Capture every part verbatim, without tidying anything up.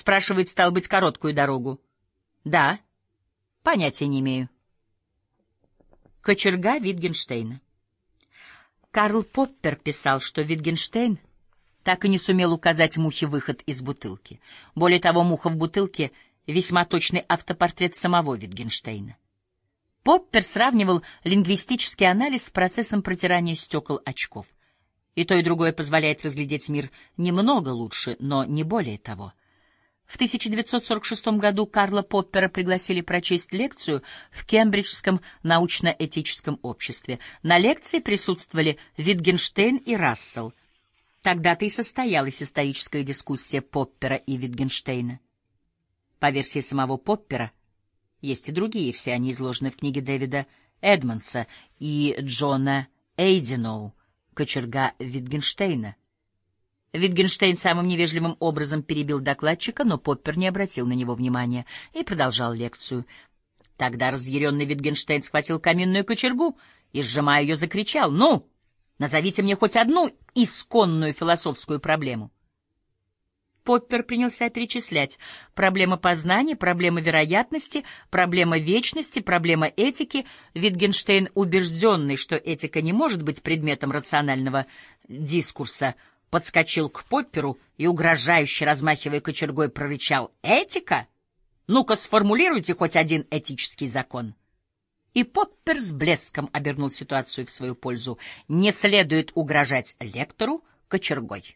Спрашивает, стал быть, короткую дорогу. Да. Понятия не имею. Кочерга Витгенштейна. Карл Поппер писал, что Витгенштейн так и не сумел указать мухе выход из бутылки. Более того, муха в бутылке — весьма точный автопортрет самого Витгенштейна. Поппер сравнивал лингвистический анализ с процессом протирания стекол очков. И то, и другое позволяет разглядеть мир немного лучше, но не более того. В тысяча девятьсот сорок шестом году Карла Поппера пригласили прочесть лекцию в Кембриджском научно-этическом обществе. На лекции присутствовали Витгенштейн и Рассел. Тогда-то и состоялась историческая дискуссия Поппера и Витгенштейна. По версии самого Поппера, есть и другие, все они изложены в книге Дэвида Эдмонса и Джона Эйдиноу «Кочерга Витгенштейна». Витгенштейн самым невежливым образом перебил докладчика, но Поппер не обратил на него внимания и продолжал лекцию. Тогда разъяренный Витгенштейн схватил каминную кочергу и, сжимая ее, закричал: «Ну, назовите мне хоть одну исконную философскую проблему». Поппер принялся перечислять: проблема познания, проблема вероятности, проблема вечности, проблема этики. Витгенштейн, убежденный, что этика не может быть предметом рационального дискурса, подскочил к Попперу и, угрожающе размахивая кочергой, прорычал: «Этика? Ну-ка, сформулируйте хоть один этический закон». И Поппер с блеском обернул ситуацию в свою пользу: не следует угрожать лектору кочергой.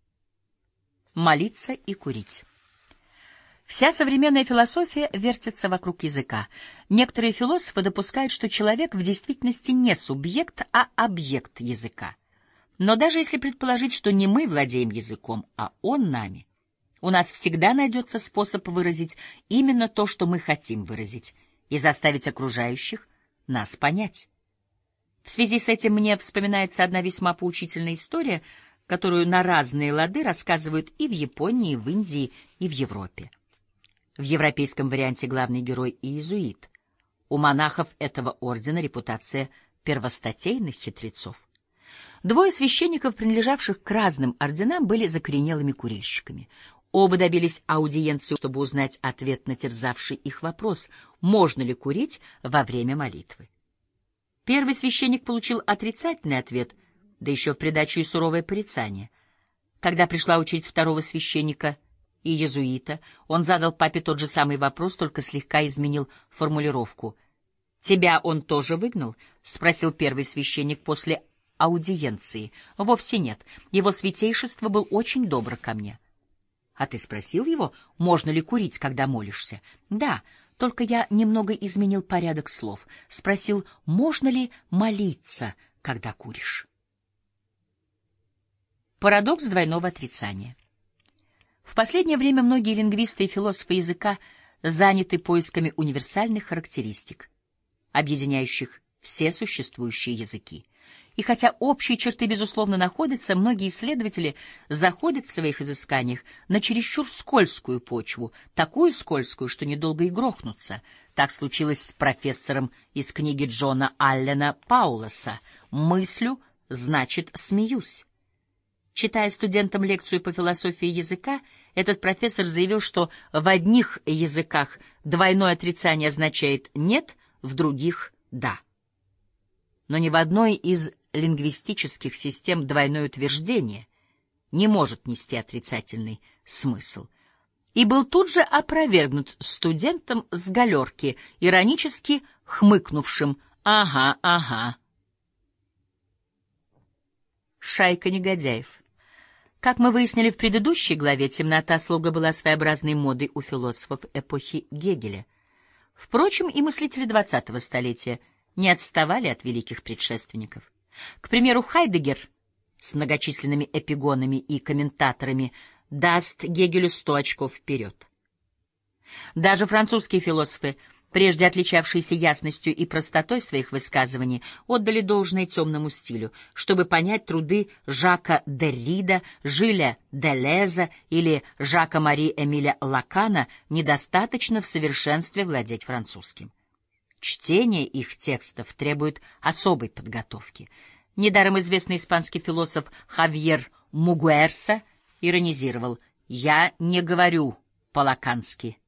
Молиться и курить. Вся современная философия вертится вокруг языка. Некоторые философы допускают, что человек в действительности не субъект, а объект языка. Но даже если предположить, что не мы владеем языком, а он нами, у нас всегда найдется способ выразить именно то, что мы хотим выразить, и заставить окружающих нас понять. В связи с этим мне вспоминается одна весьма поучительная история, которую на разные лады рассказывают и в Японии, и в Индии, и в Европе. В европейском варианте главный герой — иезуит. У монахов этого ордена репутация первостатейных хитрецов. Двое священников, принадлежавших к разным орденам, были закоренелыми курильщиками. Оба добились аудиенции, чтобы узнать ответ на терзавший их вопрос: можно ли курить во время молитвы. Первый священник получил отрицательный ответ, да еще в придачу и суровое порицание. Когда пришла очередь второго священника и иезуита, он задал папе тот же самый вопрос, только слегка изменил формулировку. «Тебя он тоже выгнал?» — спросил первый священник после аудиенции. «Вовсе нет. Его святейшество был очень добр ко мне». «А ты спросил его, можно ли курить, когда молишься?» «Да, только я немного изменил порядок слов. Спросил, можно ли молиться, когда куришь?» Парадокс двойного отрицания. В последнее время многие лингвисты и философы языка заняты поисками универсальных характеристик, объединяющих все существующие языки. И хотя общие черты, безусловно, находятся, многие исследователи заходят в своих изысканиях на чересчур скользкую почву, такую скользкую, что недолго и грохнутся. Так случилось с профессором из книги Джона Аллена Паулоса «Мыслю, значит, смеюсь». Читая студентам лекцию по философии языка, этот профессор заявил, что в одних языках двойное отрицание означает «нет», в других — «да». Но ни в одной из лингвистических систем двойное утверждение не может нести отрицательный смысл. И был тут же опровергнут студентом с галерки, иронически хмыкнувшим: «Ага, ага». Шайка негодяев. Как мы выяснили в предыдущей главе, темнота слога была своеобразной модой у философов эпохи Гегеля. Впрочем, и мыслители двадцатого столетия не отставали от великих предшественников. К примеру, Хайдеггер с многочисленными эпигонами и комментаторами даст Гегелю сто очков вперед. Даже французские философы, прежде отличавшиеся ясностью и простотой своих высказываний, отдали должное темному стилю. Чтобы понять труды Жака Деррида, Жиля Делеза или Жака-Мари Эмиля Лакана, недостаточно в совершенстве владеть французским. Чтение их текстов требует особой подготовки. Недаром известный испанский философ Хавьер Мугуэрса иронизировал: «Я не говорю по-лакански.